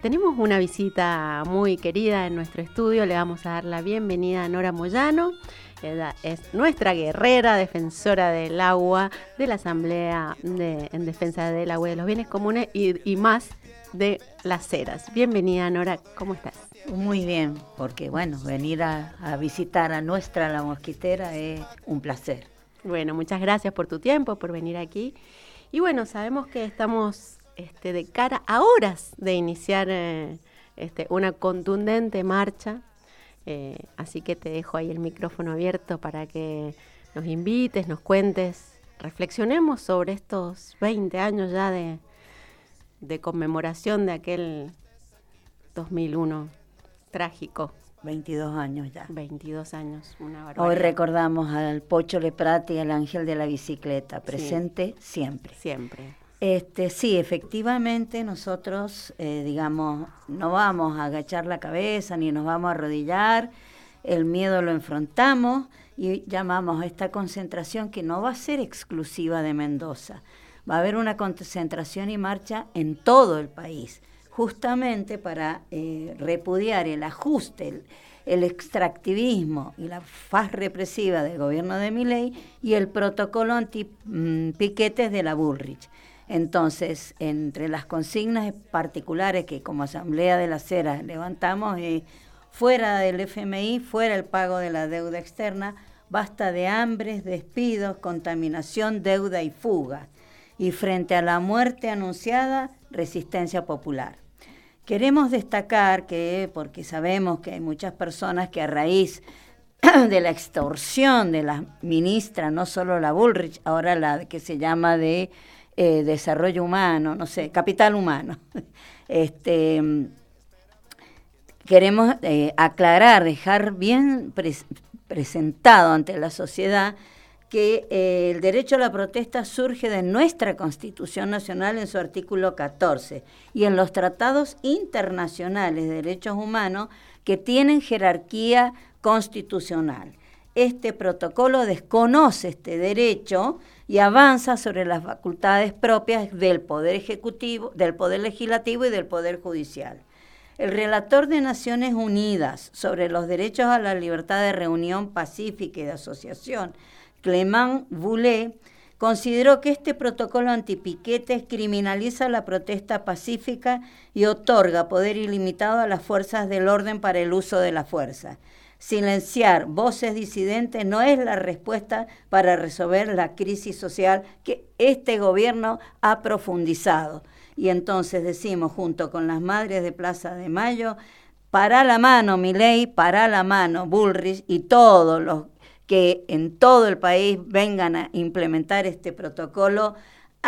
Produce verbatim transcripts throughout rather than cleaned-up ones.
tenemos una visita muy querida en nuestro estudio. Le vamos a dar la bienvenida a Nora Moyano. Ella es nuestra guerrera, defensora del agua, de la Asamblea de, en Defensa del Agua y de los Bienes Comunes y, y más de Las Heras. Bienvenida, Nora, ¿cómo estás? Muy bien, porque bueno, venir a, a visitar a nuestra La Mosquitera es un placer. Bueno, muchas gracias por tu tiempo, por venir aquí. Y bueno, sabemos que estamos este, de cara a horas de iniciar eh, este, una contundente marcha. Eh, así que te dejo ahí el micrófono abierto para que nos invites, nos cuentes, reflexionemos sobre estos veinte años ya de, de conmemoración de aquel dos mil uno trágico. veintidós años ya. veintidós años, una barbaridad. Hoy recordamos al Pocho Leprati y al Ángel de la Bicicleta, presente sí, siempre. Siempre. Este, sí, efectivamente nosotros, eh, digamos, no vamos a agachar la cabeza ni nos vamos a arrodillar, el miedo lo enfrentamos y llamamos a esta concentración que no va a ser exclusiva de Mendoza, va a haber una concentración y marcha en todo el país, justamente para eh, repudiar el ajuste, el, el extractivismo y la faz represiva del gobierno de Milei y el protocolo anti-piquetes de la Bullrich. Entonces, entre las consignas particulares que como Asamblea de las Heras levantamos, eh, fuera del F M I, fuera el pago de la deuda externa, basta de hambres, despidos, contaminación, deuda y fuga. Y frente a la muerte anunciada, resistencia popular. Queremos destacar que, porque sabemos que hay muchas personas que a raíz de la extorsión de la ministra, no solo la Bullrich, ahora la que se llama de eh, desarrollo humano, no sé, capital humano, este, queremos eh, aclarar, dejar bien pres- presentado ante la sociedad que eh, el derecho a la protesta surge de nuestra Constitución Nacional en su artículo catorce y en los tratados internacionales de derechos humanos que tienen jerarquía constitucional. Este protocolo desconoce este derecho y avanza sobre las facultades propias del Poder Ejecutivo, del Poder Legislativo y del Poder Judicial. El relator de Naciones Unidas sobre los derechos a la libertad de reunión pacífica y de asociación, Clément Boulet, consideró que este protocolo antipiquetes criminaliza la protesta pacífica y otorga poder ilimitado a las fuerzas del orden para el uso de la fuerza. Silenciar voces disidentes no es la respuesta para resolver la crisis social que este gobierno ha profundizado. Y entonces decimos, junto con las madres de Plaza de Mayo, para la mano Milei, para la mano Bullrich y todos los que en todo el país vengan a implementar este protocolo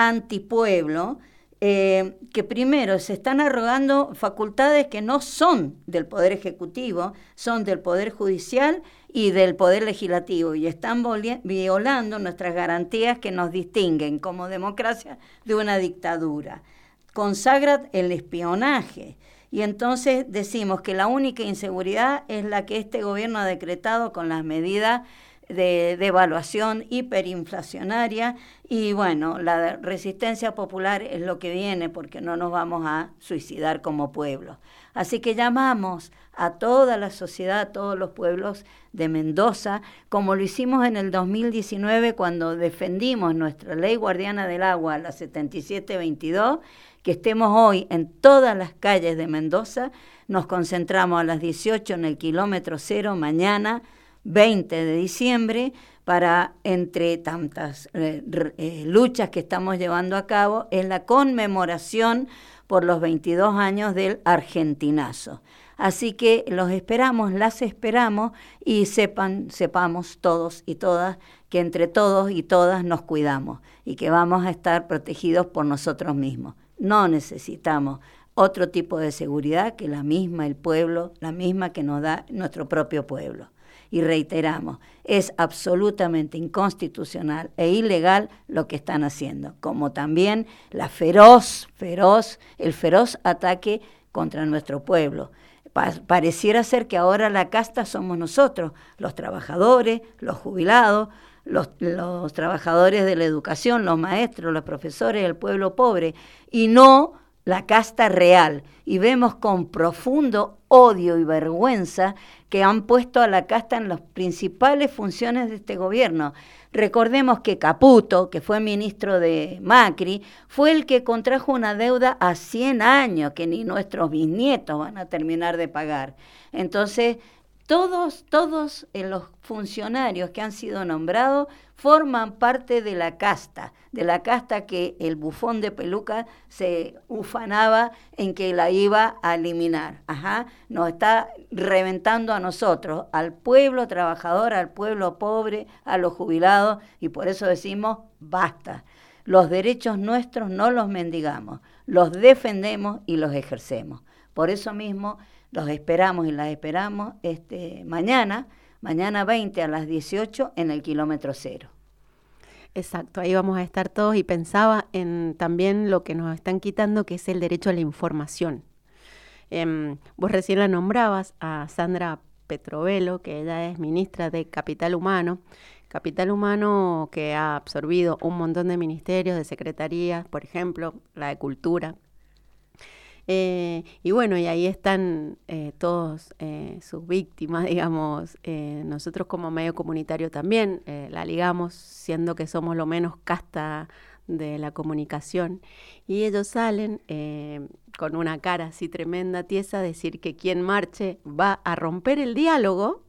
antipueblo, eh, que primero se están arrogando facultades que no son del Poder Ejecutivo, son del Poder Judicial y del Poder Legislativo, y están violando nuestras garantías que nos distinguen como democracia de una dictadura. Consagra el espionaje. Y entonces decimos que la única inseguridad es la que este gobierno ha decretado con las medidas de devaluación hiperinflacionaria y bueno, la resistencia popular es lo que viene porque no nos vamos a suicidar como pueblo. Así que llamamos a toda la sociedad, a todos los pueblos de Mendoza, como lo hicimos en el dos mil diecinueve cuando defendimos nuestra ley guardiana del agua, la setenta y siete veintidós, que estemos hoy en todas las calles de Mendoza. Nos concentramos a las dieciocho en el kilómetro cero mañana, veinte de diciembre, para, entre tantas eh, eh, luchas que estamos llevando a cabo, es la conmemoración por los veintidós años del argentinazo. Así que los esperamos, las esperamos y sepan, sepamos todos y todas que entre todos y todas nos cuidamos y que vamos a estar protegidos por nosotros mismos. No necesitamos otro tipo de seguridad que la misma el pueblo, la misma que nos da nuestro propio pueblo. Y reiteramos, es absolutamente inconstitucional e ilegal lo que están haciendo, como también la feroz, feroz, el feroz ataque contra nuestro pueblo. Pa- pareciera ser que ahora la casta somos nosotros, los trabajadores, los jubilados, los, los trabajadores de la educación, los maestros, los profesores, el pueblo pobre, y no la casta real, y vemos con profundo odio y vergüenza que han puesto a la casta en las principales funciones de este gobierno. Recordemos que Caputo, que fue ministro de Macri, fue el que contrajo una deuda a cien años, que ni nuestros bisnietos van a terminar de pagar. Entonces, todos, todos eh, los funcionarios que han sido nombrados forman parte de la casta, de la casta que el bufón de peluca se ufanaba en que la iba a eliminar. Ajá, nos está reventando a nosotros, al pueblo trabajador, al pueblo pobre, a los jubilados, y por eso decimos, basta. Los derechos nuestros no los mendigamos, los defendemos y los ejercemos. Por eso mismo los esperamos y las esperamos este, mañana, mañana veinte a las dieciocho en el kilómetro cero. Exacto, ahí vamos a estar todos, y pensaba en también lo que nos están quitando, que es el derecho a la información. Eh, vos recién la nombrabas a Sandra Petrovelo, que ella es ministra de Capital Humano, Capital Humano que ha absorbido un montón de ministerios, de secretarías, por ejemplo, la de Cultura. Eh, y bueno, y ahí están eh, todos eh, sus víctimas, digamos. Eh, nosotros como medio comunitario también eh, la ligamos, siendo que somos lo menos casta de la comunicación. Y ellos salen eh, con una cara así tremenda, tiesa, a decir que quien marche va a romper el diálogo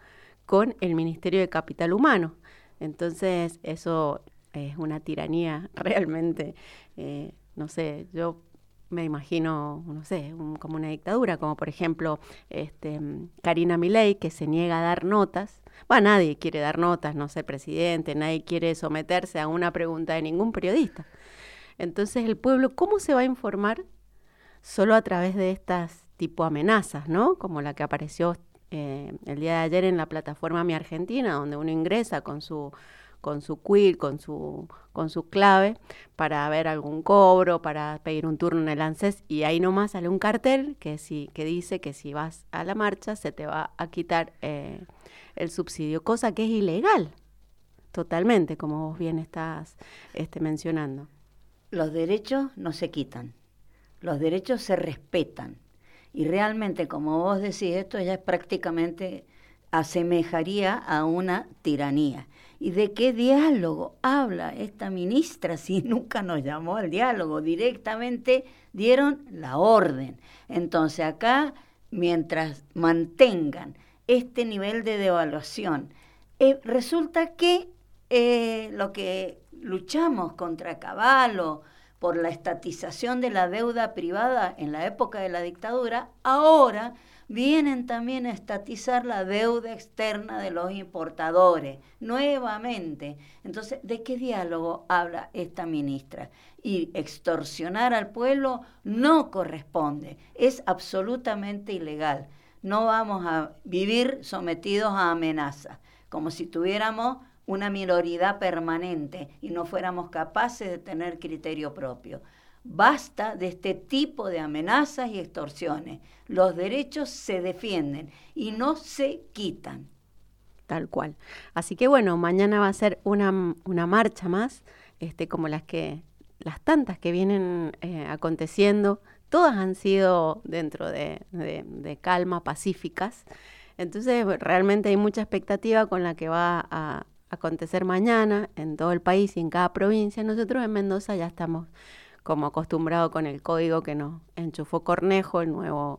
con el Ministerio de Capital Humano. Entonces, eso es una tiranía realmente, eh, no sé, yo me imagino, no sé, un, como una dictadura, como por ejemplo este, Karina Milei, que se niega a dar notas. Bueno, nadie quiere dar notas, no sé, el presidente, nadie quiere someterse a una pregunta de ningún periodista. Entonces, el pueblo, ¿cómo se va a informar? Solo a través de estas tipo amenazas, ¿no? Como la que apareció eh, el día de ayer en la plataforma Mi Argentina, donde uno ingresa con su con su quill, con su, con su clave, para ver algún cobro, para pedir un turno en el ANSES, y ahí nomás sale un cartel que, si, que dice que si vas a la marcha se te va a quitar eh, el subsidio, cosa que es ilegal, totalmente, como vos bien estás este, mencionando. Los derechos no se quitan, los derechos se respetan, y realmente, como vos decís, esto ya es prácticamente asemejaría a una tiranía. ¿Y de qué diálogo habla esta ministra si nunca nos llamó al diálogo? Directamente dieron la orden. Entonces acá, mientras mantengan este nivel de devaluación, eh, resulta que eh, lo que luchamos contra Caballo por la estatización de la deuda privada en la época de la dictadura, ahora vienen también a estatizar la deuda externa de los importadores, nuevamente. Entonces, ¿de qué diálogo habla esta ministra? Y extorsionar al pueblo no corresponde, es absolutamente ilegal. No vamos a vivir sometidos a amenazas, como si tuviéramos una minoridad permanente y no fuéramos capaces de tener criterio propio. Basta de este tipo de amenazas y extorsiones. Los derechos se defienden y no se quitan. Tal cual. Así que bueno, mañana va a ser una, una marcha más, este, como las que, las tantas que vienen eh, aconteciendo. Todas han sido dentro de, de, de calma, pacíficas. Entonces, realmente hay mucha expectativa con la que va a acontecer mañana en todo el país y en cada provincia. Nosotros en Mendoza ya estamos como acostumbrado con el código que nos enchufó Cornejo, el nuevo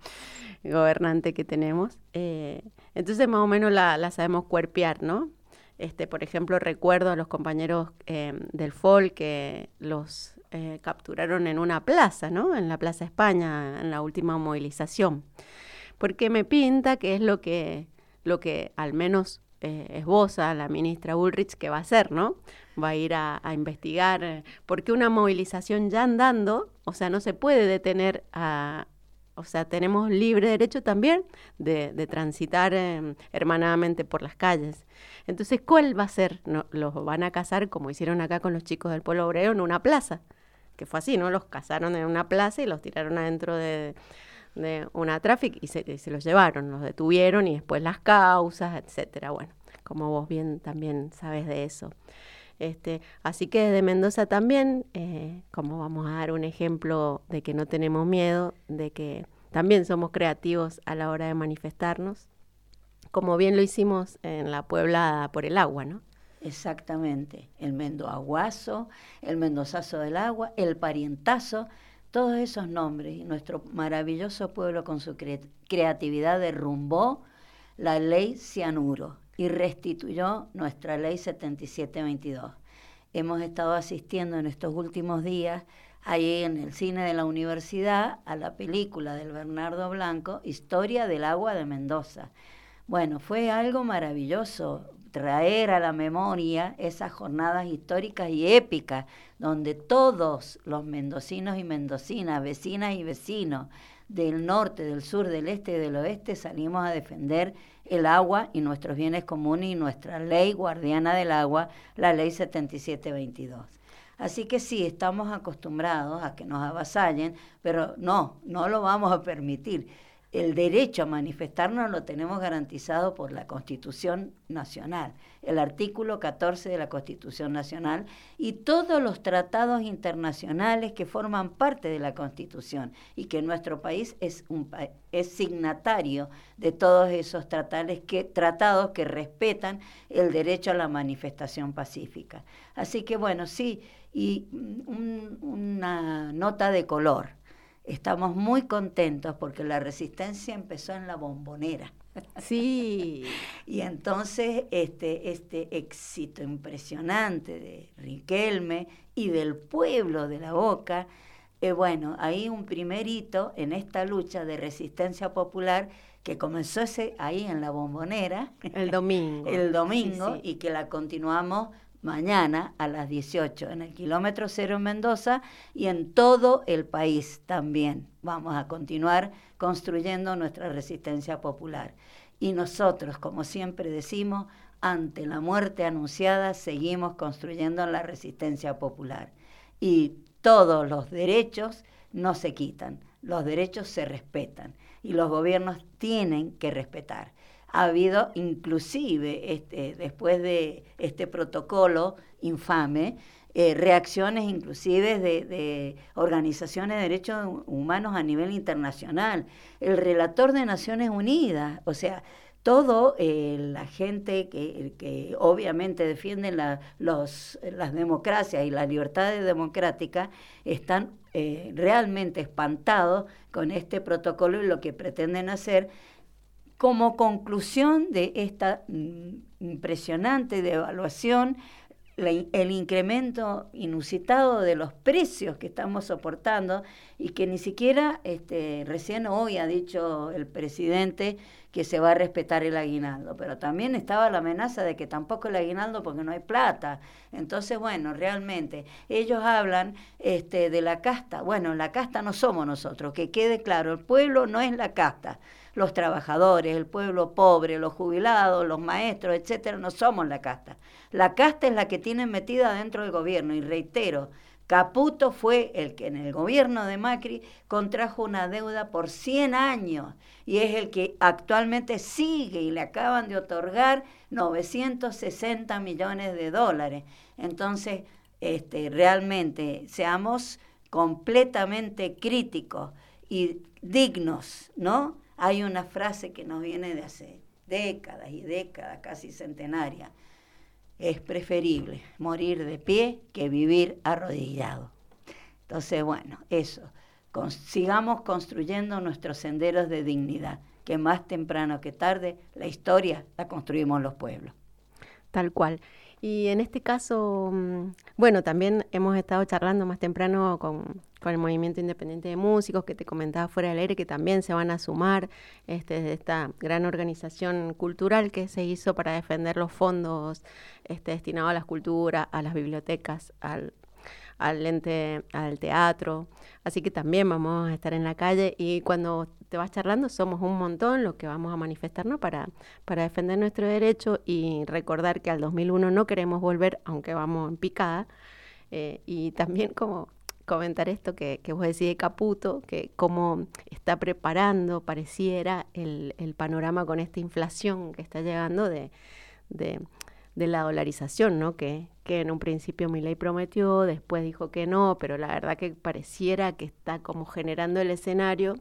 gobernante que tenemos. Eh, entonces más o menos la, la sabemos cuerpear, ¿no? Este, por ejemplo, recuerdo a los compañeros eh, del F O L que los eh, capturaron en una plaza, ¿no? En la Plaza España, en la última movilización. Porque me pinta que es lo que, lo que al menos eh, esboza la ministra Bullrich que va a hacer, ¿no? Va a ir a, a investigar, eh, porque una movilización ya andando, o sea, no se puede detener a... O sea, tenemos libre derecho también de, de transitar eh, hermanadamente por las calles. Entonces, ¿cuál va a ser? No, los van a cazar, como hicieron acá con los chicos del Pueblo Obrero, en una plaza. Que fue así, ¿no? Los cazaron en una plaza y los tiraron adentro de, de una tráfico y se, y se los llevaron, los detuvieron y después las causas, etcétera. Bueno, como vos bien también sabes de eso. Este, así que desde Mendoza también, eh, como vamos a dar un ejemplo de que no tenemos miedo, de que también somos creativos a la hora de manifestarnos, como bien lo hicimos en la Pueblada por el agua, ¿no? Exactamente, el mendoaguazo, el mendozazo del agua, el parientazo, todos esos nombres. Y nuestro maravilloso pueblo con su cre- creatividad derrumbó la ley Cianuro y restituyó nuestra ley setenta y siete veintidós. Hemos estado asistiendo en estos últimos días, ahí en el cine de la universidad, a la película del Bernardo Blanco, Historia del agua de Mendoza. Bueno, fue algo maravilloso traer a la memoria esas jornadas históricas y épicas, donde todos los mendocinos y mendocinas, vecinas y vecinos del norte, del sur, del este y del oeste salimos a defender el agua y nuestros bienes comunes y nuestra ley guardiana del agua, la ley setenta y siete veintidós. Así que sí, estamos acostumbrados a que nos avasallen, pero no, no lo vamos a permitir. El derecho a manifestarnos lo tenemos garantizado por la Constitución Nacional, el artículo catorce de la Constitución Nacional y todos los tratados internacionales que forman parte de la Constitución y que nuestro país es, un, es signatario de todos esos tratados que, tratados que respetan el derecho a la manifestación pacífica. Así que bueno, sí, y un, una nota de color. Estamos muy contentos porque la resistencia empezó en la Bombonera. Sí. Y entonces este, este éxito impresionante de Riquelme y del pueblo de La Boca, eh, bueno, ahí un primer hito en esta lucha de resistencia popular que comenzó ese, ahí en la Bombonera. El domingo. El domingo, sí, sí. Y que la continuamos mañana a las dieciocho en el kilómetro cero en Mendoza y en todo el país también. Vamos a continuar construyendo nuestra resistencia popular. Y nosotros, como siempre decimos, ante la muerte anunciada, seguimos construyendo la resistencia popular. Y todos los derechos no se quitan, los derechos se respetan y los gobiernos tienen que respetar. Ha habido inclusive, este, después de este protocolo infame, eh, reacciones inclusive de, de organizaciones de derechos humanos a nivel internacional. El relator de Naciones Unidas, o sea, todo eh, la gente que, que obviamente defiende la, los, las democracias y las libertades democráticas están eh, realmente espantados con este protocolo y lo que pretenden hacer. Como conclusión de esta mm, impresionante devaluación, la, el incremento inusitado de los precios que estamos soportando y que ni siquiera este, recién hoy ha dicho el presidente que se va a respetar el aguinaldo, pero también estaba la amenaza de que tampoco el aguinaldo porque no hay plata. Entonces, bueno, realmente ellos hablan este, de la casta. Bueno, la casta no somos nosotros, que quede claro, el pueblo no es la casta. Los trabajadores, el pueblo pobre, los jubilados, los maestros, etcétera, no somos la casta. La casta es la que tienen metida dentro del gobierno. Y reitero, Caputo fue el que en el gobierno de Macri contrajo una deuda por cien años y es el que actualmente sigue y le acaban de otorgar novecientos sesenta millones de dólares. Entonces, este, realmente seamos completamente críticos y dignos, ¿no? Hay una frase que nos viene de hace décadas y décadas, casi centenaria. Es preferible morir de pie que vivir arrodillado. Entonces, bueno, eso. Con, sigamos construyendo nuestros senderos de dignidad, que más temprano que tarde la historia la construimos los pueblos. Tal cual. Y en este caso, bueno, también hemos estado charlando más temprano con, con el Movimiento Independiente de Músicos, que te comentaba fuera del aire, que también se van a sumar este, de esta gran organización cultural que se hizo para defender los fondos este, destinados a las culturas, a las bibliotecas, al, al ente, al teatro. Así que también vamos a estar en la calle y cuando te vas charlando somos un montón los que vamos a manifestarnos para, para defender nuestro derecho y recordar que al dos mil uno no queremos volver, aunque vamos en picada. Eh, y también como comentar esto que, que vos decís de Caputo, que cómo está preparando, pareciera, el, el panorama con esta inflación que está llegando de, de de la dolarización, ¿no? Que, que en un principio Milei prometió, después dijo que no, pero la verdad que pareciera que está como generando el escenario,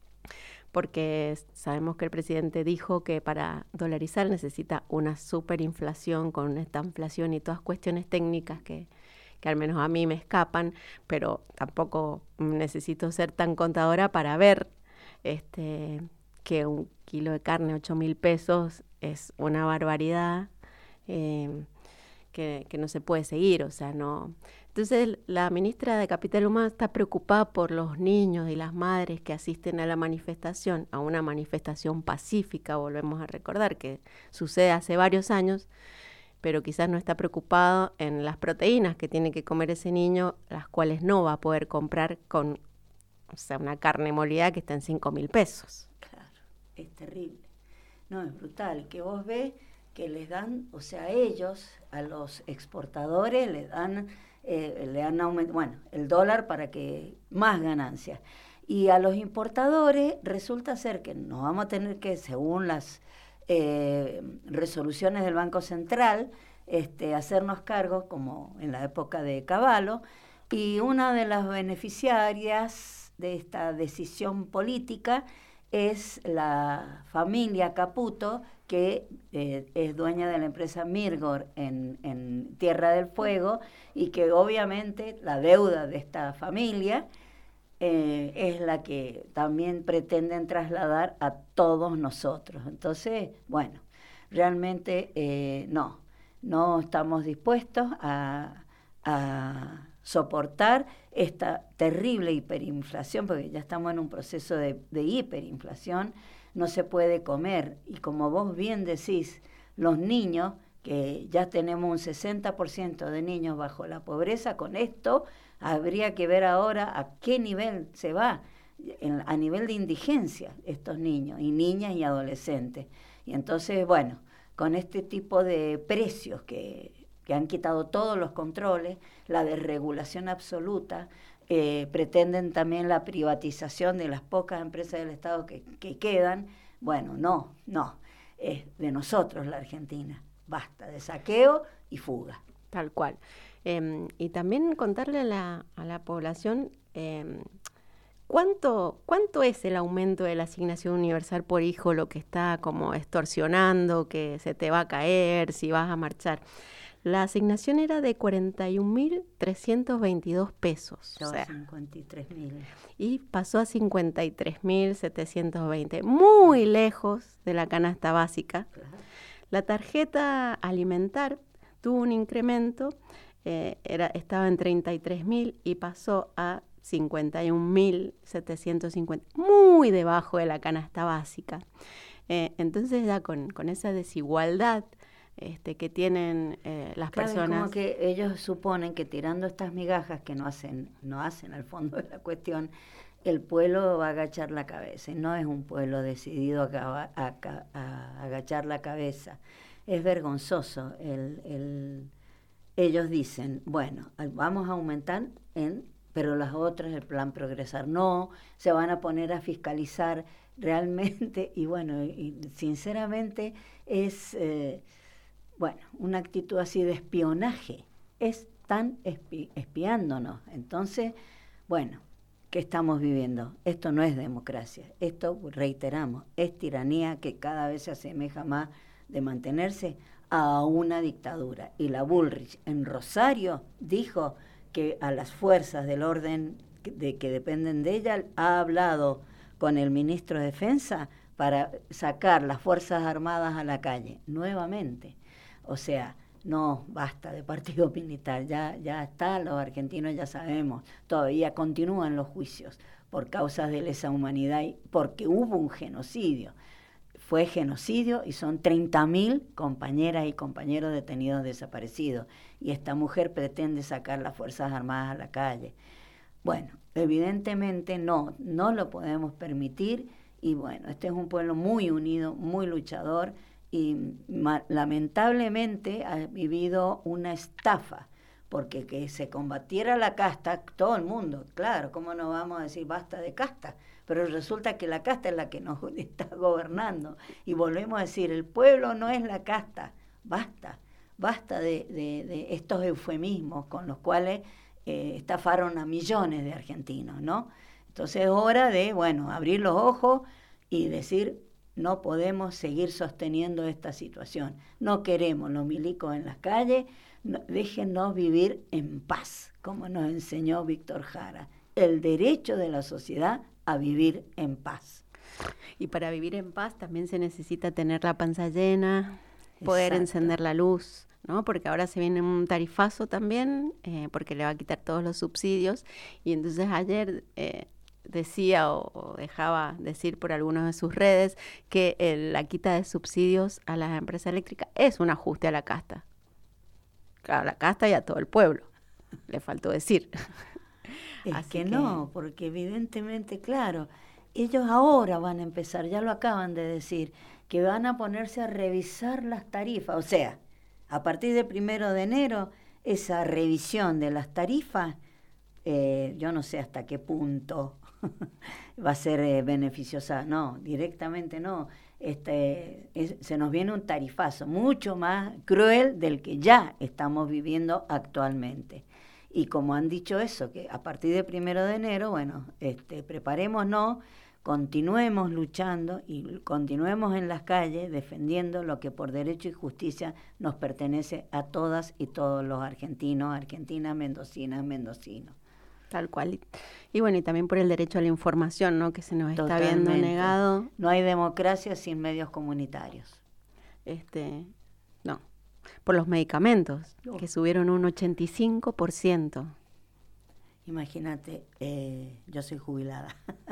porque sabemos que el presidente dijo que para dolarizar necesita una superinflación con esta inflación y todas cuestiones técnicas que, que al menos a mí me escapan, pero tampoco necesito ser tan contadora para ver este, que un kilo de carne, ocho mil pesos, es una barbaridad. Eh, que, que no se puede seguir, o sea, no. Entonces, la ministra de Capital Humano está preocupada por los niños y las madres que asisten a la manifestación, a una manifestación pacífica, volvemos a recordar que sucede hace varios años, pero quizás no está preocupado en las proteínas que tiene que comer ese niño, las cuales no va a poder comprar con, o sea, una carne molida que está en cinco mil pesos. Claro, es terrible. No, es brutal, que vos ves que les dan, o sea, ellos, a los exportadores, les dan, eh, le dan aumento, bueno, el dólar para que más ganancias. Y a los importadores resulta ser que nos vamos a tener que, según las eh, resoluciones del Banco Central, este, hacernos cargos, como en la época de Cavallo, y una de las beneficiarias de esta decisión política es la familia Caputo, que eh, es dueña de la empresa Mirgor en, en Tierra del Fuego, y que obviamente la deuda de esta familia eh, es la que también pretenden trasladar a todos nosotros. Entonces, bueno, realmente eh, no, no estamos dispuestos a, a soportar esta terrible hiperinflación, porque ya estamos en un proceso de, de hiperinflación. No se puede comer, y como vos bien decís, los niños, que ya tenemos un sesenta por ciento de niños bajo la pobreza, con esto habría que ver ahora a qué nivel se va, en, a nivel de indigencia, estos niños, y niñas y adolescentes. Y entonces, bueno, con este tipo de precios que, que han quitado todos los controles, la desregulación absoluta, Eh, pretenden también la privatización de las pocas empresas del Estado que, que quedan. Bueno, no, no, es de nosotros la Argentina. Basta de saqueo y fuga. Tal cual. Eh, y también contarle a la, a la población eh, cuánto, cuánto es el aumento de la asignación universal por hijo, lo que está como extorsionando, que se te va a caer, si vas a marchar. La asignación era de cuarenta y un mil trescientos veintidós pesos. O sea, cincuenta y tres mil. Y pasó a cincuenta y tres mil setecientos veinte, muy lejos de la canasta básica. Claro. La tarjeta alimentar tuvo un incremento, eh, era, estaba en treinta y tres mil y pasó a cincuenta y un mil setecientos cincuenta, muy debajo de la canasta básica. Eh, entonces ya con, con esa desigualdad Este, que tienen eh, las claro, personas. Como que ellos suponen que tirando estas migajas que no hacen, no hacen al fondo de la cuestión, el pueblo va a agachar la cabeza. Y no es un pueblo decidido a, a, a, a agachar la cabeza. Es vergonzoso. El, el, ellos dicen, bueno, vamos a aumentar, en, pero las otras, el plan Progresar, no, se van a poner a fiscalizar realmente. Y bueno, y, sinceramente es... Eh, Bueno, una actitud así de espionaje, están espi- espiándonos. Entonces, bueno, ¿qué estamos viviendo? Esto no es democracia, esto, reiteramos, es tiranía que cada vez se asemeja más de mantenerse a una dictadura. Y la Bullrich en Rosario dijo que a las fuerzas del orden de que dependen de ella ha hablado con el ministro de Defensa para sacar las Fuerzas Armadas a la calle, nuevamente. O sea, no, basta de partido militar, ya, ya está, los argentinos ya sabemos, todavía continúan los juicios por causas de lesa humanidad, porque hubo un genocidio. Fue genocidio y son treinta mil compañeras y compañeros detenidos desaparecidos. Y esta mujer pretende sacar las Fuerzas Armadas a la calle. Bueno, evidentemente no, no lo podemos permitir. Y bueno, este es un pueblo muy unido, muy luchador, y ma- lamentablemente ha vivido una estafa, porque que se combatiera la casta, todo el mundo, claro, ¿cómo no vamos a decir basta de casta? Pero resulta que la casta es la que nos está gobernando, y volvemos a decir, el pueblo no es la casta, basta, basta de, de, de estos eufemismos con los cuales eh, estafaron a millones de argentinos, ¿no? Entonces es hora de, bueno, abrir los ojos y decir, no podemos seguir sosteniendo esta situación. No queremos los milicos en las calles, no, déjennos vivir en paz, como nos enseñó Víctor Jara. El derecho de la sociedad a vivir en paz. Y para vivir en paz también se necesita tener la panza llena, poder Exacto. encender la luz, ¿no? Porque ahora se viene un tarifazo también, eh, porque le va a quitar todos los subsidios. Y entonces ayer eh, decía o, o dejaba decir por algunas de sus redes que el, la quita de subsidios a las empresas eléctricas es un ajuste a la casta. Claro, a la casta y a todo el pueblo, le faltó decir. Es Así que, que no, porque evidentemente, claro, ellos ahora van a empezar, ya lo acaban de decir, que van a ponerse a revisar las tarifas. O sea, a partir del primero de enero, esa revisión de las tarifas, eh, yo no sé hasta qué punto va a ser eh, beneficiosa. No, directamente no. Este, es, se nos viene un tarifazo mucho más cruel del que ya estamos viviendo actualmente. Y como han dicho eso, que a partir del primero de enero, bueno, este, preparémonos, continuemos luchando y continuemos en las calles defendiendo lo que por derecho y justicia nos pertenece a todas y todos los argentinos, argentinas, mendocinas, mendocinos. Tal cual. Y bueno, y también por el derecho a la información, ¿no? Que se nos está Totalmente. viendo negado. No hay democracia sin medios comunitarios. Este, no. Por los medicamentos, oh. que subieron un ochenta y cinco por ciento. Imagínate, eh, yo soy jubilada.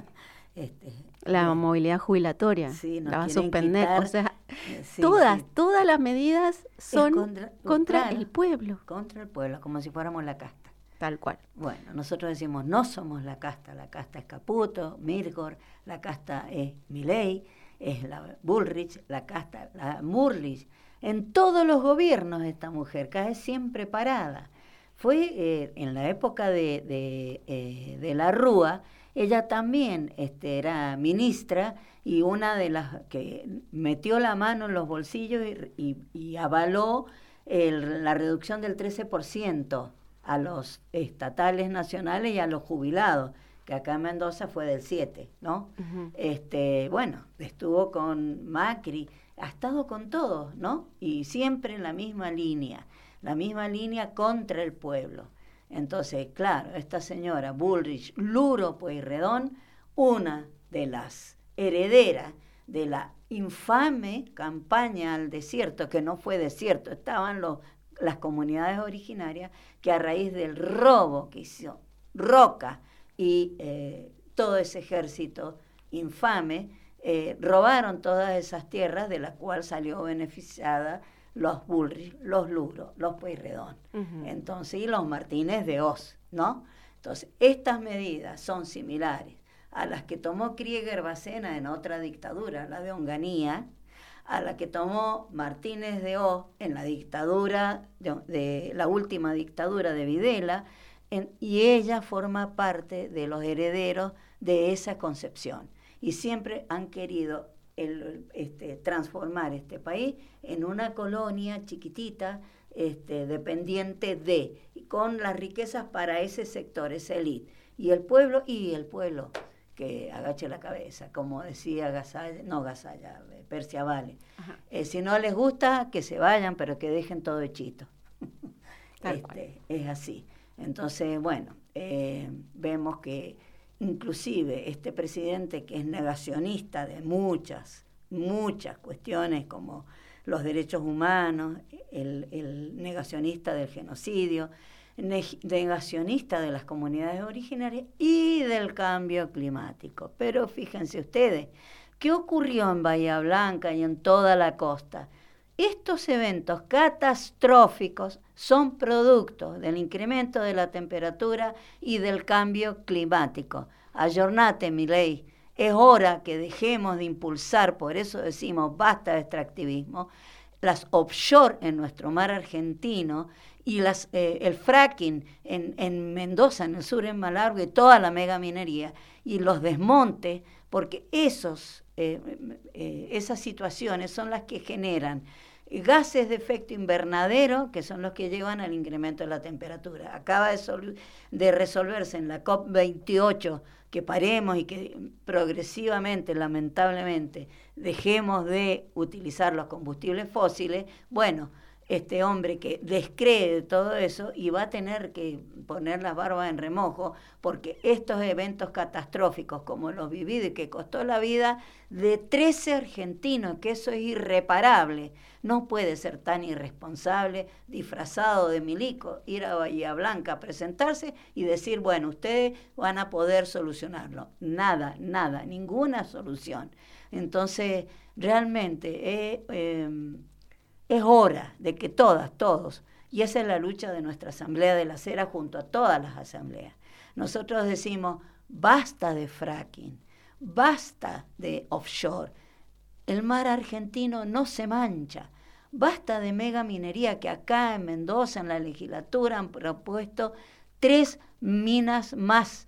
este, la eh, movilidad jubilatoria sí, la va a suspender. Quitar, o sea, eh, sí, todas, sí. todas las medidas son contra, contra claro, el pueblo. Contra el pueblo, como si fuéramos la casta. Tal cual. Bueno, nosotros decimos, no somos la casta, la casta es Caputo, Mirgor, la casta es Milei, es la Bullrich, la casta, la Murlich. En todos los gobiernos esta mujer cae siempre parada. Fue eh, en la época de, de, eh, de la Rúa, ella también este, era ministra y una de las que metió la mano en los bolsillos y, y, y avaló el, la reducción del trece por ciento a los estatales nacionales y a los jubilados, que acá en Mendoza fue del siete, ¿no? Uh-huh. Este, bueno, estuvo con Macri, ha estado con todos, ¿no? Y siempre en la misma línea, la misma línea contra el pueblo. Entonces, claro, esta señora Bullrich Luro Pueyrredón, una de las herederas de la infame campaña al desierto, que no fue desierto, estaban los, las comunidades originarias que a raíz del robo que hizo Roca y eh, todo ese ejército infame, eh, robaron todas esas tierras de las cuales salió beneficiada los Bullrich, los Luro, los Pueyrredón, uh-huh. entonces, y los Martínez de Oz, ¿no? Entonces, estas medidas son similares a las que tomó Krieger Bacena en otra dictadura, la de Onganía, a la que tomó Martínez de Oz en la dictadura, de, de la última dictadura de Videla, en, y ella forma parte de los herederos de esa concepción. Y siempre han querido el, este, transformar este país en una colonia chiquitita, este, dependiente de, y con las riquezas para ese sector, esa élite. Y el pueblo, y el pueblo que agache la cabeza, como decía Gasalla, no Gasalla, Persia Vale. Eh, si no les gusta, que se vayan, pero que dejen todo hechito. este, es así. Entonces, bueno, eh, vemos que inclusive este presidente que es negacionista de muchas, muchas cuestiones como los derechos humanos, el, el negacionista del genocidio, negacionista de las comunidades originarias y del cambio climático. Pero fíjense ustedes, ¿qué ocurrió en Bahía Blanca y en toda la costa? Estos eventos catastróficos son producto del incremento de la temperatura y del cambio climático. Ayornate, Milei, es hora que dejemos de impulsar, por eso decimos basta de extractivismo, las offshore en nuestro mar argentino y las, eh, el fracking en, en Mendoza, en el sur, en Malargüe, y toda la megaminería, y los desmontes, porque esos, eh, eh, esas situaciones son las que generan gases de efecto invernadero, que son los que llevan al incremento de la temperatura. Acaba de, sol- de resolverse en la COP veintiocho que paremos y que progresivamente, lamentablemente, dejemos de utilizar los combustibles fósiles. Bueno, este hombre que descree de todo eso y va a tener que poner las barbas en remojo, porque estos eventos catastróficos como los vividos y que costó la vida de trece argentinos, que eso es irreparable, no puede ser tan irresponsable, disfrazado de milico, ir a Bahía Blanca a presentarse y decir, bueno, ustedes van a poder solucionarlo. Nada, nada, ninguna solución. Entonces, realmente eh, eh, es hora de que todas, todos, y esa es la lucha de nuestra Asamblea de la Cera junto a todas las asambleas. Nosotros decimos, basta de fracking, basta de offshore. El mar argentino no se mancha. Basta de mega minería, que acá en Mendoza, en la legislatura, han propuesto tres minas más,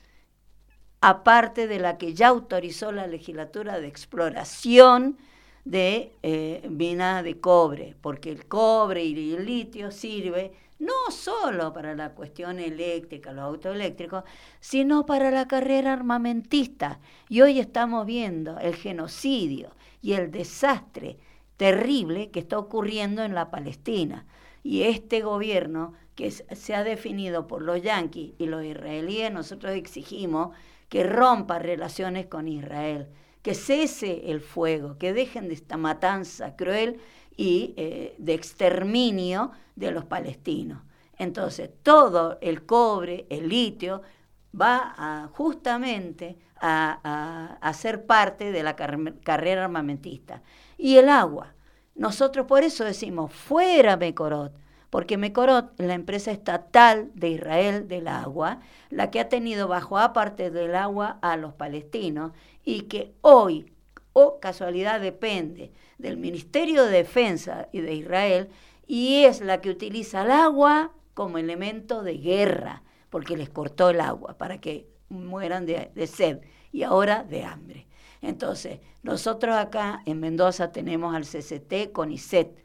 aparte de la que ya autorizó la legislatura de exploración de eh, mina de cobre, porque el cobre y el litio sirve no solo para la cuestión eléctrica, los autos eléctricos, sino para la carrera armamentista. Y hoy estamos viendo el genocidio y el desastre terrible que está ocurriendo en la Palestina. Y este gobierno que se ha definido por los yanquis y los israelíes, nosotros exigimos que rompa relaciones con Israel, que cese el fuego, que dejen de esta matanza cruel y eh, de exterminio de los palestinos. Entonces, todo el cobre, el litio, va a, justamente a, a, a ser parte de la car- carrera armamentista. Y el agua. Nosotros por eso decimos, fuera Mecorot, porque Mecorot es la empresa estatal de Israel del agua, la que ha tenido bajo a parte del agua a los palestinos y que hoy, o oh, casualidad, depende del Ministerio de Defensa y de Israel y es la que utiliza el agua como elemento de guerra, porque les cortó el agua para que mueran de, de sed y ahora de hambre. Entonces, nosotros acá en Mendoza tenemos al C C T, CONICET,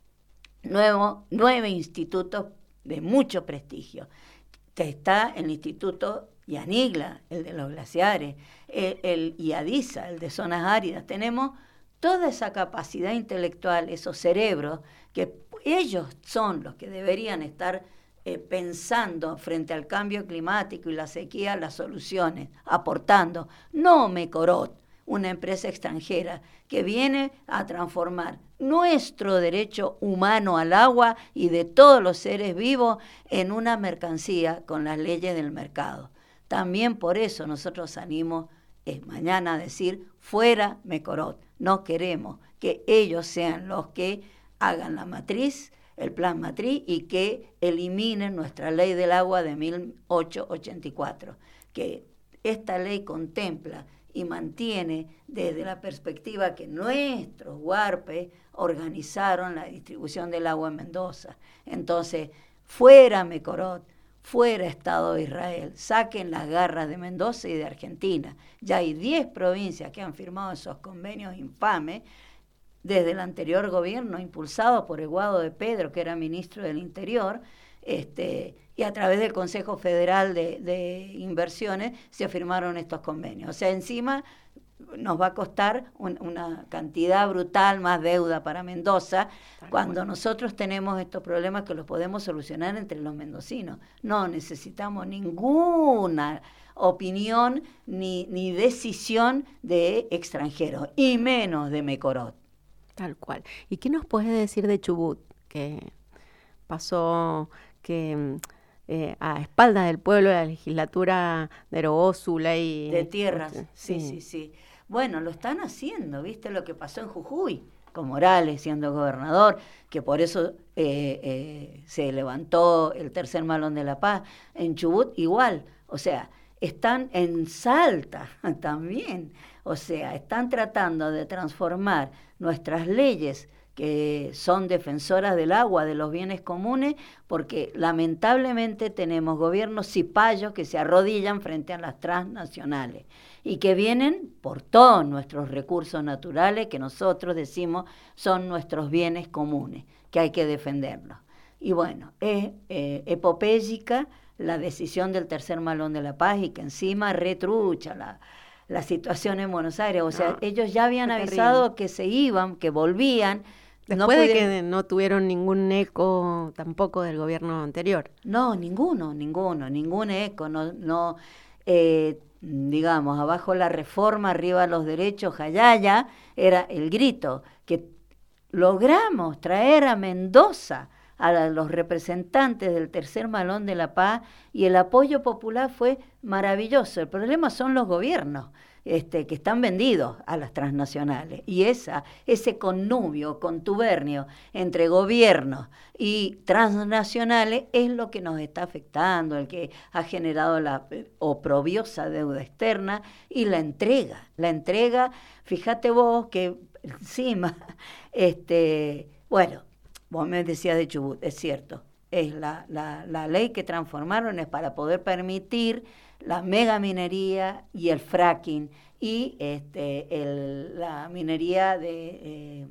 nuevo, nueve institutos de mucho prestigio. Está el Instituto Yanigla, el de los glaciares, el, el IADISA, el de zonas áridas. Tenemos toda esa capacidad intelectual, esos cerebros, que ellos son los que deberían estar eh, pensando frente al cambio climático y la sequía, las soluciones, aportando, no Mecorot, una empresa extranjera que viene a transformar nuestro derecho humano al agua y de todos los seres vivos en una mercancía con las leyes del mercado. También por eso nosotros salimos eh, mañana a decir, fuera Mecorot. No queremos que ellos sean los que hagan la matriz, el plan matriz, y que eliminen nuestra ley del agua de mil ochocientos ochenta y cuatro, que esta ley contempla y mantiene desde la perspectiva que nuestros huarpes organizaron la distribución del agua en Mendoza. Entonces, fuera Mecorot, fuera Estado de Israel, saquen las garras de Mendoza y de Argentina. Ya hay diez provincias que han firmado esos convenios infames desde el anterior gobierno, impulsado por Eduardo de Pedro, que era ministro del Interior, este, y a través del Consejo Federal de, de Inversiones se firmaron estos convenios. O sea, encima nos va a costar un, una cantidad brutal más deuda para Mendoza, Tal cuando cual. Nosotros tenemos estos problemas que los podemos solucionar entre los mendocinos. No necesitamos ninguna opinión ni, ni decisión de extranjeros, y menos de Mecorot. Tal cual. ¿Y qué nos puedes decir de Chubut? Que pasó que eh, a espaldas del pueblo la legislatura derogó su ley de tierras. Pues, sí, sí, sí, sí. Bueno, lo están haciendo, ¿viste lo que pasó en Jujuy? Con Morales siendo gobernador, que por eso eh, eh, se levantó el tercer Malón de la Paz. En Chubut igual, o sea, están en Salta también, o sea, están tratando de transformar nuestras leyes que son defensoras del agua, de los bienes comunes, porque lamentablemente tenemos gobiernos cipayos que se arrodillan frente a las transnacionales y que vienen por todos nuestros recursos naturales que nosotros decimos son nuestros bienes comunes, que hay que defenderlos. Y bueno, es eh, epopéyica la decisión del tercer Malón de la Paz y que encima retrucha la, la situación en Buenos Aires. O sea, no, ellos ya habían avisado terrible. Que se iban, que volvían. Después no pudieron... de que no tuvieron ningún eco tampoco del gobierno anterior. No, ninguno, ninguno, ningún eco. No, no eh, digamos, abajo la reforma, arriba los derechos, Jayaya, era el grito que logramos traer a Mendoza a los representantes del tercer Malón de la Paz y el apoyo popular fue maravilloso. El problema son los gobiernos este, que están vendidos a las transnacionales y esa, ese connubio, contubernio entre gobiernos y transnacionales es lo que nos está afectando, el que ha generado la oprobiosa deuda externa y la entrega. La entrega, fíjate vos que encima, este, bueno, vos me decías de Chubut, es cierto, es la, la, la ley que transformaron es para poder permitir la megaminería y el fracking y este, el, la minería de, eh,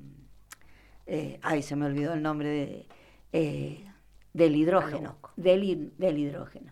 eh, ay, se me olvidó el nombre de, eh, del hidrógeno, del, del hidrógeno.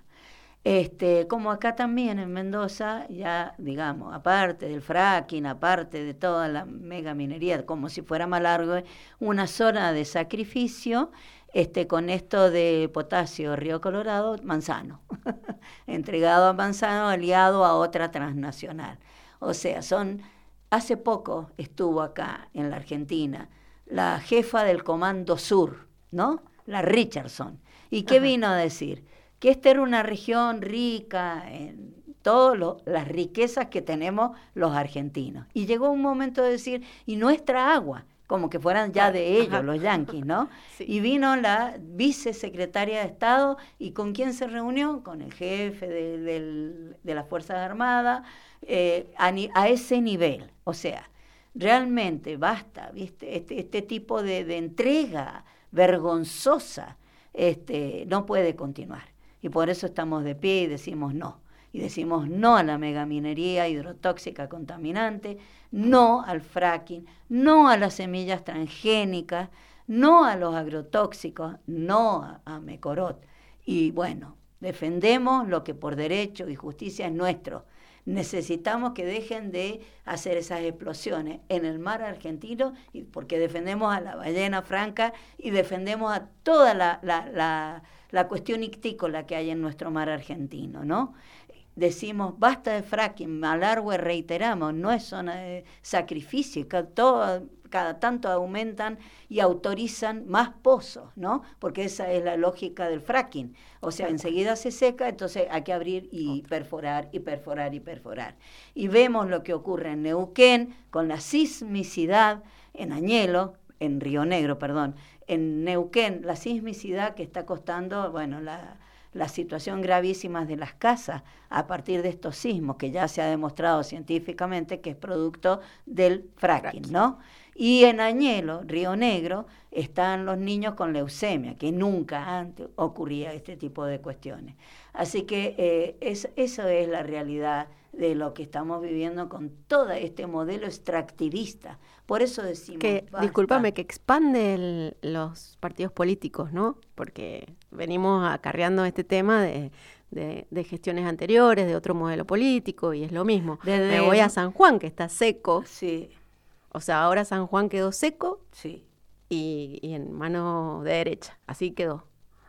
Este, como acá también en Mendoza, ya digamos, aparte del fracking, aparte de toda la megaminería, como si fuera Malargüe, una zona de sacrificio, este, con esto de potasio Río Colorado, Manzano, entregado a Manzano, aliado a otra transnacional. O sea, son, hace poco estuvo acá en la Argentina la jefa del Comando Sur, ¿no? La Richardson. ¿Y qué Ajá. vino a decir? Que esta era una región rica en todas las riquezas que tenemos los argentinos. Y llegó un momento de decir, y nuestra agua, como que fueran ya de ellos, Ajá. los yanquis, ¿no? Sí. Y vino la vicesecretaria de Estado, ¿y con quién se reunió? Con el jefe de, de, de las Fuerzas Armadas, eh, a, a ese nivel. O sea, realmente basta, ¿viste? Este, este tipo de, de entrega vergonzosa este, no puede continuar. Y por eso estamos de pie y decimos no. Y decimos no a la megaminería hidrotóxica contaminante, no al fracking, no a las semillas transgénicas, no a los agrotóxicos, no a, a Mecorot. Y bueno, defendemos lo que por derecho y justicia es nuestro. Necesitamos que dejen de hacer esas explosiones en el mar argentino, porque defendemos a la ballena franca y defendemos a toda la... la, la la cuestión ictícola que hay en nuestro mar argentino, ¿no? Decimos, basta de fracking, Malargüe reiteramos, no es zona de sacrificio, cada, todo, cada tanto aumentan y autorizan más pozos, ¿no? Porque esa es la lógica del fracking. O sea, enseguida se seca, entonces hay que abrir y perforar, y perforar, y perforar. Y vemos lo que ocurre en Neuquén, con la sismicidad en Añelo, en Río Negro, perdón, en Neuquén, la sismicidad que está costando, bueno, la, la situación gravísima de las casas a partir de estos sismos, que ya se ha demostrado científicamente que es producto del fracking, ¿no? Y en Añelo, Río Negro, están los niños con leucemia, que nunca antes ocurría este tipo de cuestiones. Así que eh, es, eso es la realidad de lo que estamos viviendo con todo este modelo extractivista. Por eso decimos... Que, discúlpame, que expande el, los partidos políticos, ¿no? Porque venimos acarreando este tema de, de, de gestiones anteriores, de otro modelo político, y es lo mismo. Desde... Me voy a San Juan, que está seco. Sí. O sea, ahora San Juan quedó seco sí. y, y en mano de derecha. Así quedó.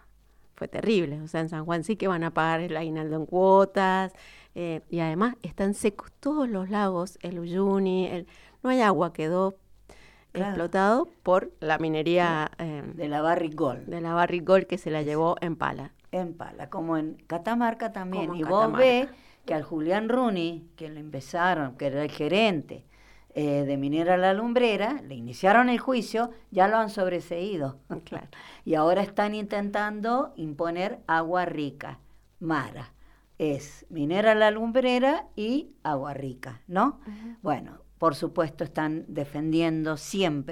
Fue terrible. O sea, en San Juan sí que van a pagar el aguinaldo en cuotas. Eh, y además están secos todos los lagos, el Uyuni, el, no hay agua, quedó claro. explotado por la minería eh, de la Barrick Gold. De la Barrick Gold que se la llevó en pala. En pala, como en Catamarca también. Como y Catamarca. Vos ves que al Julián Runi, que lo empezaron, que era el gerente eh, de Minera La Lumbrera, le iniciaron el juicio, ya lo han sobreseído. Claro. Y ahora están intentando imponer agua rica, Mara. Es Minera La Lumbrera y Agua Rica, ¿no? Uh-huh. Bueno, por supuesto están defendiendo siempre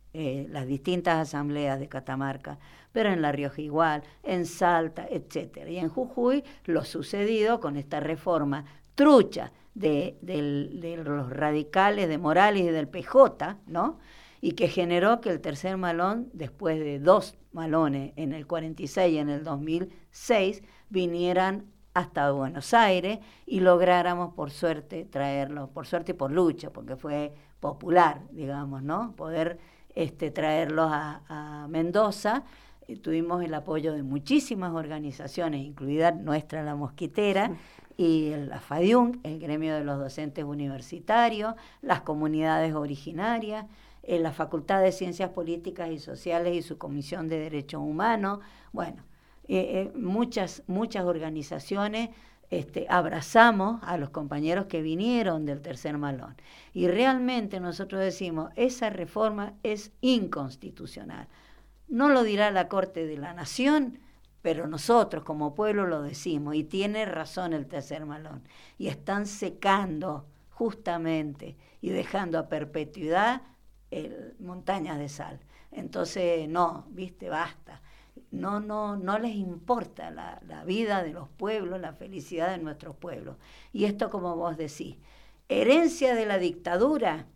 eh, las distintas asambleas de Catamarca, pero en La Rioja igual, en Salta, etcétera. Y en Jujuy lo sucedido con esta reforma trucha de, de, de los radicales, de Morales y del P J, ¿no? Y que generó que el tercer malón, después de dos malones en el cuarenta y seis y en el dos mil seis, vinieran hasta Buenos Aires y lográramos, por suerte, traerlo, por suerte y por lucha, porque fue popular, digamos, ¿no? Poder este, traerlos a, a Mendoza. Y tuvimos el apoyo de muchísimas organizaciones, incluida nuestra, La Mosquitera, y la FADIUN, el gremio de los docentes universitarios, las comunidades originarias, eh, la Facultad de Ciencias Políticas y Sociales y su Comisión de Derechos Humanos, bueno, eh, eh, muchas, muchas organizaciones. Este, abrazamos a los compañeros que vinieron del tercer malón. Y realmente nosotros decimos, esa reforma es inconstitucional. No lo dirá la Corte de la Nación, pero nosotros como pueblo lo decimos, y tiene razón el tercer malón. Y están secando justamente y dejando a perpetuidad el, montañas de sal. Entonces, no, viste, basta. No, no, no les importa la, la vida de los pueblos, la felicidad de nuestros pueblos. Y esto, como vos decís, herencia de la dictadura,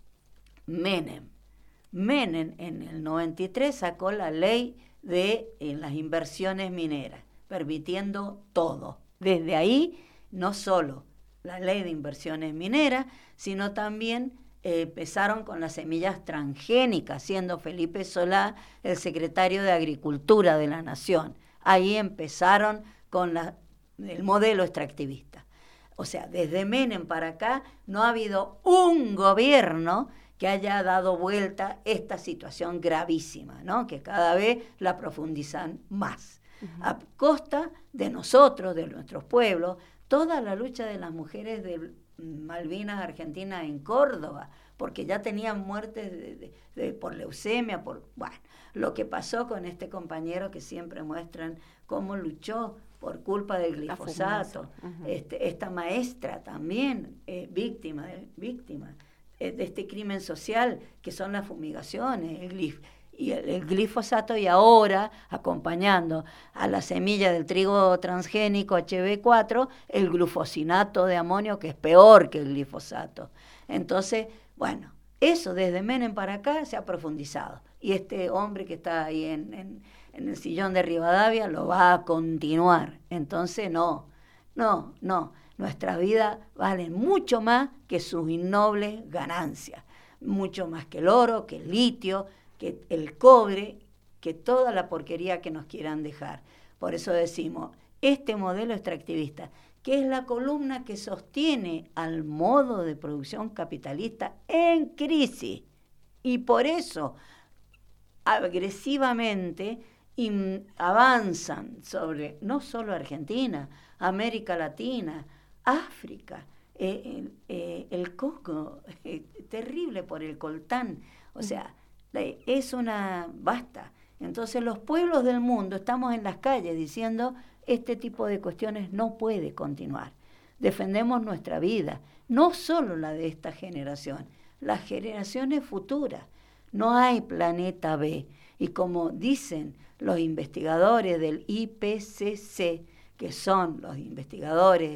Menem. Menem en el noventa y tres sacó la ley de eh, las inversiones mineras, permitiendo todo. Desde ahí, no solo la ley de inversiones mineras, sino también Eh, empezaron con las semillas transgénicas, siendo Felipe Solá el secretario de Agricultura de la Nación. Ahí empezaron con la, el modelo extractivista. O sea, desde Menem para acá no ha habido un gobierno que haya dado vuelta esta situación gravísima, ¿no? Que cada vez la profundizan más. Uh-huh. A costa de nosotros, de nuestros pueblos, toda la lucha de las mujeres del Malvinas Argentina en Córdoba, porque ya tenían muertes de, de, de, por leucemia, por bueno, lo que pasó con este compañero que siempre muestran cómo luchó por culpa del glifosato, uh-huh. este, esta maestra también eh, víctima, de, víctima eh, de este crimen social que son las fumigaciones, el glif y el, el glifosato, y ahora acompañando a la semilla del trigo transgénico H B cuatro, el glufosinato de amonio, que es peor que el glifosato. Entonces, bueno, eso desde Menem para acá se ha profundizado. Y este hombre que está ahí en, en, en el sillón de Rivadavia lo va a continuar. Entonces, no, no, no. Nuestras vidas valen mucho más que sus innobles ganancias. Mucho más que el oro, que el litio, que el cobre, que toda la porquería que nos quieran dejar. Por eso decimos, este modelo extractivista, que es la columna que sostiene al modo de producción capitalista en crisis, y por eso agresivamente in, avanzan sobre no solo Argentina, América Latina, África, eh, eh, el coco, eh, terrible por el coltán, o sea, es una, basta. Entonces los pueblos del mundo estamos en las calles diciendo este tipo de cuestiones no puede continuar. Defendemos nuestra vida, no solo la de esta generación, las generaciones futuras. No hay planeta B. Y como dicen los investigadores del I P C C, que son los investigadores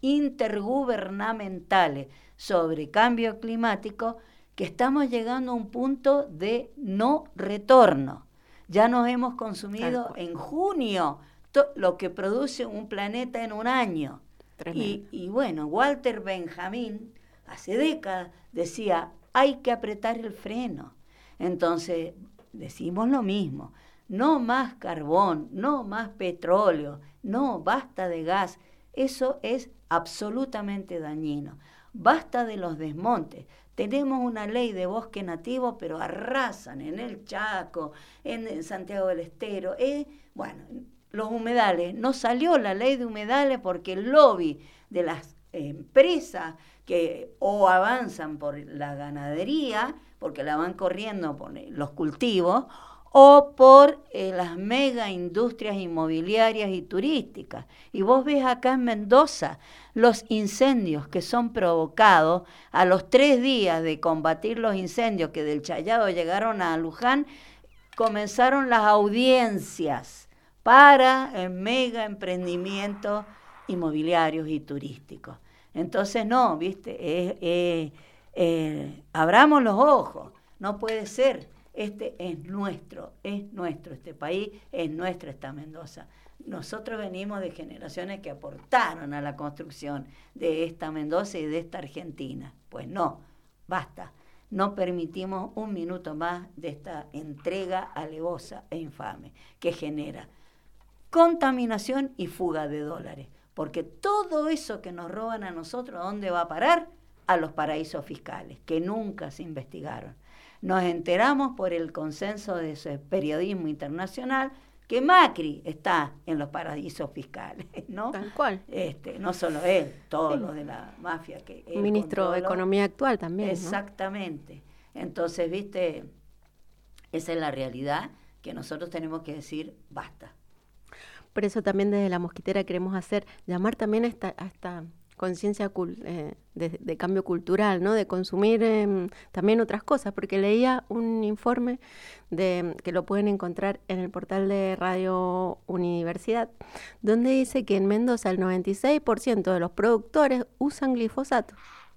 intergubernamentales sobre cambio climático, que estamos llegando a un punto de no retorno. Ya nos hemos consumido en junio to- lo que produce un planeta en un año. Y, y bueno, Walter Benjamin hace décadas decía, hay que apretar el freno. Entonces, decimos lo mismo, no más carbón, no más petróleo, no, basta de gas. Eso es absolutamente dañino. Basta de los desmontes. Tenemos una ley de bosque nativo, pero arrasan en el Chaco, en Santiago del Estero. Eh, bueno, los humedales. No salió la ley de humedales porque el lobby de las empresas que o avanzan por la ganadería, porque la van corriendo por los cultivos, o por eh, las mega industrias inmobiliarias y turísticas. Y vos ves acá en Mendoza los incendios que son provocados a los tres días de combatir los incendios que del Chayado llegaron a Luján, comenzaron las audiencias para el mega emprendimientos inmobiliarios y turísticos. Entonces, no, ¿viste? Eh, eh, eh, abramos los ojos, no puede ser. Este es nuestro, es nuestro este país, es nuestra esta Mendoza. Nosotros venimos de generaciones que aportaron a la construcción de esta Mendoza y de esta Argentina. Pues no, basta. No permitimos un minuto más de esta entrega alevosa e infame que genera contaminación y fuga de dólares. Porque todo eso que nos roban a nosotros, ¿a dónde va a parar? A los paraísos fiscales, que nunca se investigaron. Nos enteramos por el consenso de ese periodismo internacional que Macri está en los paraísos fiscales, ¿no? Tal cual. Este, no solo él, todos sí. los de la mafia que él ministro controló. De Economía actual también, exactamente. ¿No? Entonces, viste, esa es la realidad que nosotros tenemos que decir basta. Por eso también desde La Mosquitera queremos hacer, llamar también a esta, a esta conciencia eh, de, de cambio cultural, ¿no? De consumir eh, también otras cosas, porque leía un informe de, que lo pueden encontrar en el portal de Radio Universidad, donde dice que en Mendoza el noventa y seis por ciento de los productores usan glifosato.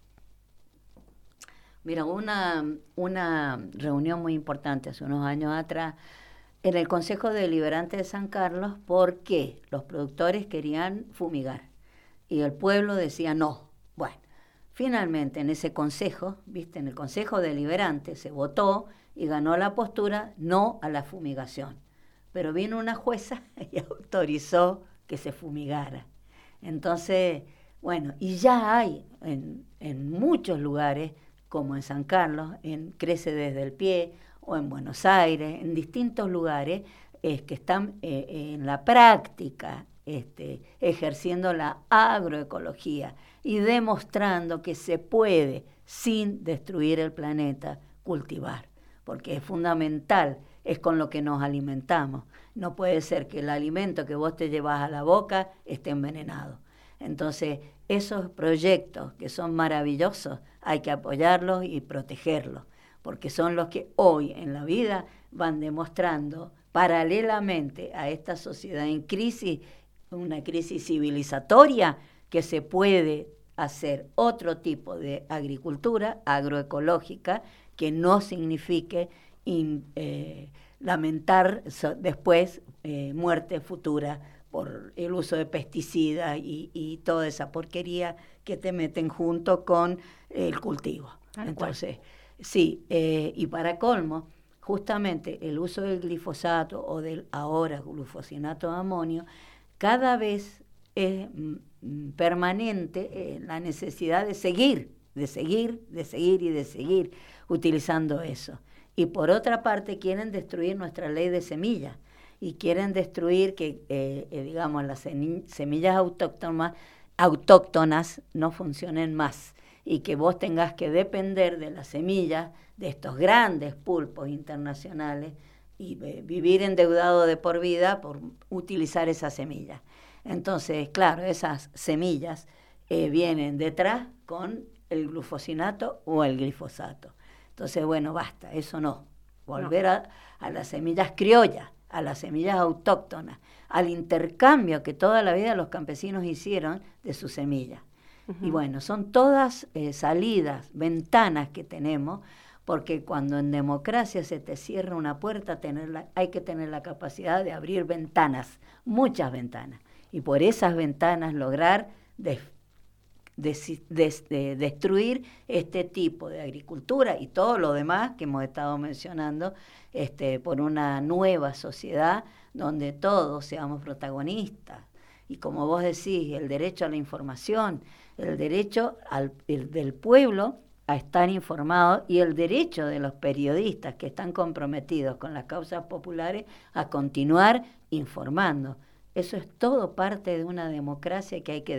Mira, una, una reunión muy importante hace unos años atrás en el Consejo Deliberante de San Carlos, porque los productores querían fumigar y el pueblo decía no. Bueno, finalmente en ese consejo, viste, en el Consejo Deliberante se votó y ganó la postura no a la fumigación. Pero vino una jueza y autorizó que se fumigara. Entonces, bueno, y ya hay en, en muchos lugares, como en San Carlos, en Crece Desde el Pie, o en Buenos Aires, en distintos lugares eh, que están eh, en la práctica este, ejerciendo la agroecología y demostrando que se puede, sin destruir el planeta, cultivar, porque es fundamental, es con lo que nos alimentamos. No puede ser que el alimento que vos te llevas a la boca esté envenenado. Entonces, esos proyectos que son maravillosos, hay que apoyarlos y protegerlos, porque son los que hoy en la vida van demostrando, paralelamente a esta sociedad en crisis, una crisis civilizatoria, que se puede hacer otro tipo de agricultura agroecológica que no signifique in, eh, lamentar so, después eh, muerte futura por el uso de pesticidas y, y toda esa porquería que te meten junto con el cultivo. Tal Entonces, cual. Sí, eh, y para colmo, justamente el uso del glifosato o del ahora glufosinato de amonio, cada vez es mm, permanente eh, la necesidad de seguir, de seguir, de seguir y de seguir utilizando eso. Y por otra parte quieren destruir nuestra ley de semillas y quieren destruir que, eh, eh, digamos, las semillas autóctonas, autóctonas no funcionen más, y que vos tengas que depender de las semillas de estos grandes pulpos internacionales y eh, vivir endeudado de por vida por utilizar esas semillas. Entonces, claro, esas semillas eh, vienen detrás con el glufosinato o el glifosato. Entonces, bueno, basta, eso no. Volver no. A, a las semillas criollas, a las semillas autóctonas, al intercambio que toda la vida los campesinos hicieron de sus semillas. Uh-huh. Y bueno, son todas eh, salidas, ventanas que tenemos, porque cuando en democracia se te cierra una puerta, tenerla, hay que tener la capacidad de abrir ventanas, muchas ventanas, y por esas ventanas lograr des, des, des, de, destruir este tipo de agricultura y todo lo demás que hemos estado mencionando, este, por una nueva sociedad donde todos seamos protagonistas. Y como vos decís, el derecho a la información, el derecho al, el, del pueblo a estar informado y el derecho de los periodistas que están comprometidos con las causas populares a continuar informando. Eso es todo parte de una democracia que hay que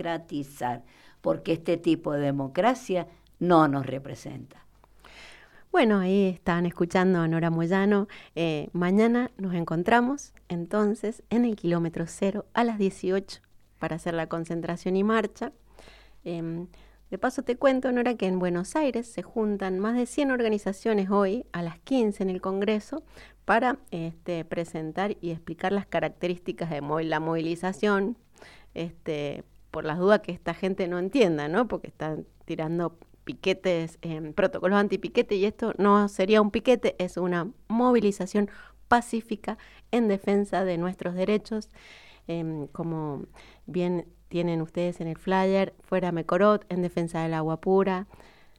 democratizar, porque este tipo de democracia no nos representa. Bueno, ahí están escuchando a Nora Moyano. Eh, mañana nos encontramos entonces en el kilómetro cero a las dieciocho para hacer la concentración y marcha. Eh, de paso te cuento, Nora, que en Buenos Aires se juntan más de cien organizaciones hoy a las quince en el Congreso para este, presentar y explicar las características de móvil, la movilización, este, por las dudas que esta gente no entienda, ¿no? Porque están tirando piquetes, eh, protocolos antipiquete, y esto no sería un piquete, es una movilización pacífica en defensa de nuestros derechos, eh, como bien tienen ustedes en el flyer, fuera Mecorot, en defensa del agua pura,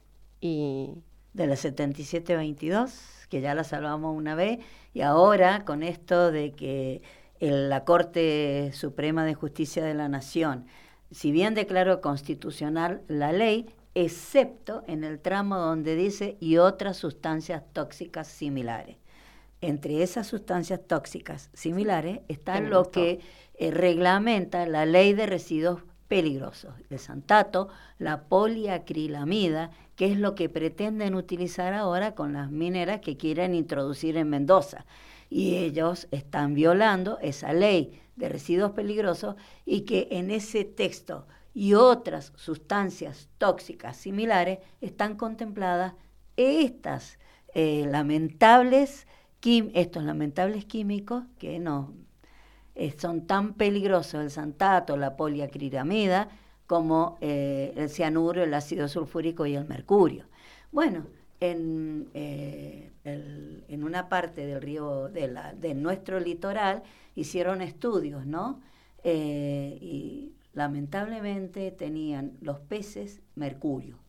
y de la setenta y siete veintidós, que ya la salvamos una vez, y ahora con esto de que el, la Corte Suprema de Justicia de la Nación, si bien declaró constitucional la ley, excepto en el tramo donde dice y otras sustancias tóxicas similares. Entre esas sustancias tóxicas similares está lo que eh, reglamenta la ley de residuos peligrosos, el santato, la poliacrilamida, que es lo que pretenden utilizar ahora con las mineras que quieren introducir en Mendoza. Y ellos están violando esa ley de residuos peligrosos, y que en ese texto y otras sustancias tóxicas similares están contempladas estas eh, lamentables quim- estos lamentables químicos que no eh, son tan peligrosos, el santato, la poliacrilamida, como eh, el cianuro, el ácido sulfúrico y el mercurio. Bueno, en, eh, el, en una parte del río, de, la, de nuestro litoral, hicieron estudios, ¿no? Eh, y lamentablemente tenían los peces mercurio.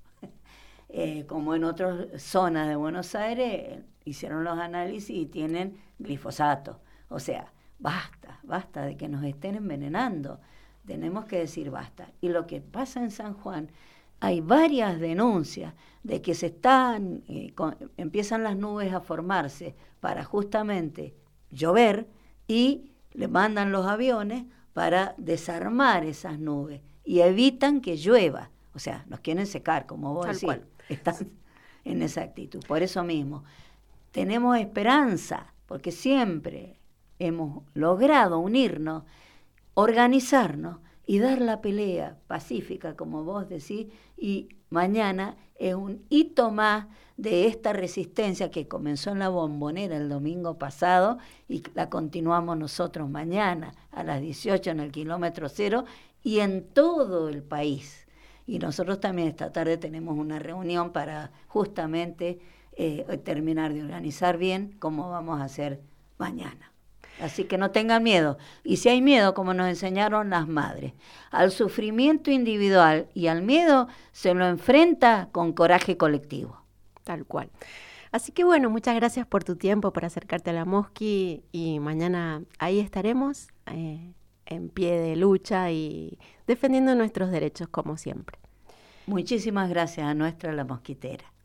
Eh, como en otras zonas de Buenos Aires, hicieron los análisis y tienen glifosato. O sea, basta, basta de que nos estén envenenando. Tenemos que decir basta. Y lo que pasa en San Juan, hay varias denuncias de que se están, eh, con, empiezan las nubes a formarse para justamente llover, y le mandan los aviones para desarmar esas nubes y evitan que llueva. O sea, nos quieren secar, como vos decís. Tal cual. Están en esa actitud. Por eso mismo, tenemos esperanza, porque siempre hemos logrado unirnos, organizarnos y dar la pelea pacífica, como vos decís, y mañana es un hito más de esta resistencia que comenzó en la Bombonera el domingo pasado, y la continuamos nosotros mañana a las dieciocho en el kilómetro cero y en todo el país. Y nosotros también esta tarde tenemos una reunión para justamente eh, terminar de organizar bien cómo vamos a hacer mañana. Así que no tengan miedo. Y si hay miedo, como nos enseñaron las madres, al sufrimiento individual y al miedo se lo enfrenta con coraje colectivo. Tal cual. Así que bueno, muchas gracias por tu tiempo, por acercarte a la Mosqui, y mañana ahí estaremos eh, en pie de lucha y defendiendo nuestros derechos como siempre. Muchísimas gracias a nuestra La Mosquitera.